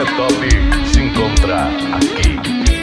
top se encontra aqui.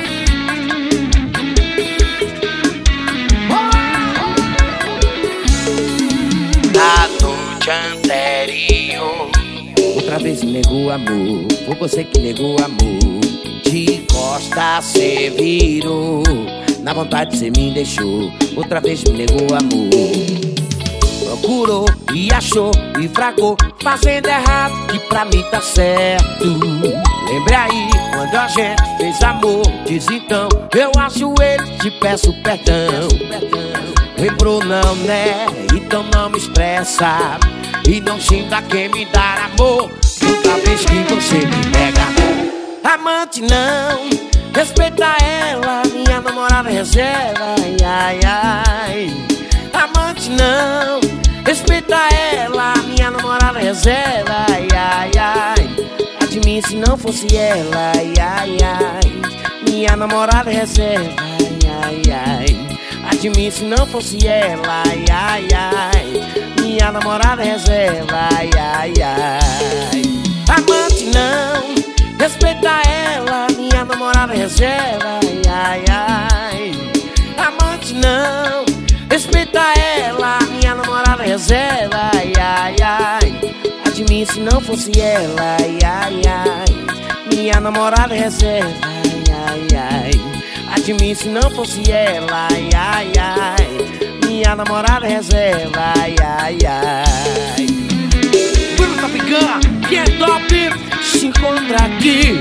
Na noite anterior, outra vez me negou amor, foi você que negou amor. De costas cê virou, na vontade cê me deixou, outra vez me negou amor. Procurou e achou e fracou, fazendo errado que pra mim tá certo. Lembre aí quando a gente fez amor, diz então, eu ajoelho, te peço perdão. Lembrou não, né? Então não me estressa e não xinga quem me dá amor. Toda vez que você me nega, amante não, respeita ela, minha namorada reserva. Ai, ai, ai. Amante não, respeita ela, minha namorada reserva. Ai, ai, ai. Admire se não fosse ela. Ai, ai, ai. Minha namorada reserva. Ai, ai, ai. Admire se não fosse ela. Ai, ai, ai. Minha namorada reserva. Ai, ai, ai. Amante não, respeita ela, minha namorada reserva. Ai, ai, ai. Amante não, respeita ela, minha namorada reserva. Ai, ai, ai. Admire se não fosse ela. Ai, ai, ai. Minha namorada reserva. Ai, ai, ai. Admire se não fosse ela. Ai, ai, ai. Minha namorada reserva. Ai, ai, ai. Vamos Top Gun, que é top, se encontra aqui.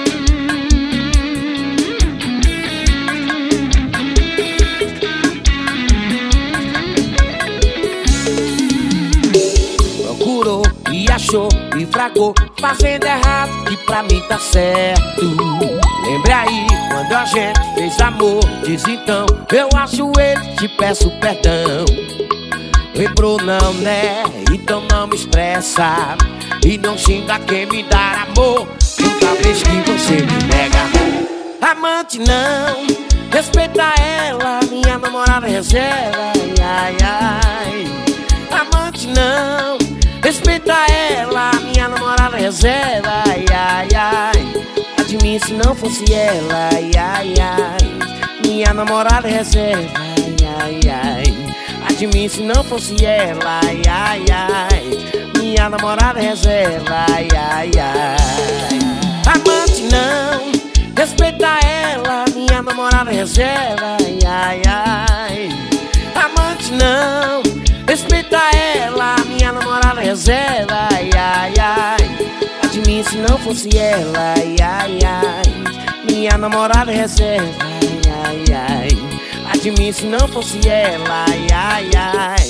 Procurou e achou e fracou, fazendo errado que pra mim tá certo. Lembre aí quando a gente fez amor, diz então, eu ajoelho, te peço perdão. Lembrou não, né? Então não me estressa e não xinga quem me dá amor. Toda vez que você me nega, amante não, respeita ela, minha namorada reserva. Ai, ai, ai. Amante não, respeita ela, minha namorada reserva. Ai, ai, ai. Admire se não fosse ela. Ai, ai, ai. Minha namorada reserva. Ai, ai, ai. Admire se não fosse ela. Ai, ai, ai. Minha namorada reserva. Ai, ai, ai. Amante não, respeita ela, minha namorada reserva. Ai, ai, ai. Amante não, respeita ela, minha namorada reserva. Ai, ai, ai. Admire se não fosse ela. Ai, ai, ai. Minha namorada reserva. Ai, ai, ai. Admire se não fosse ela. Ai, ai, ai.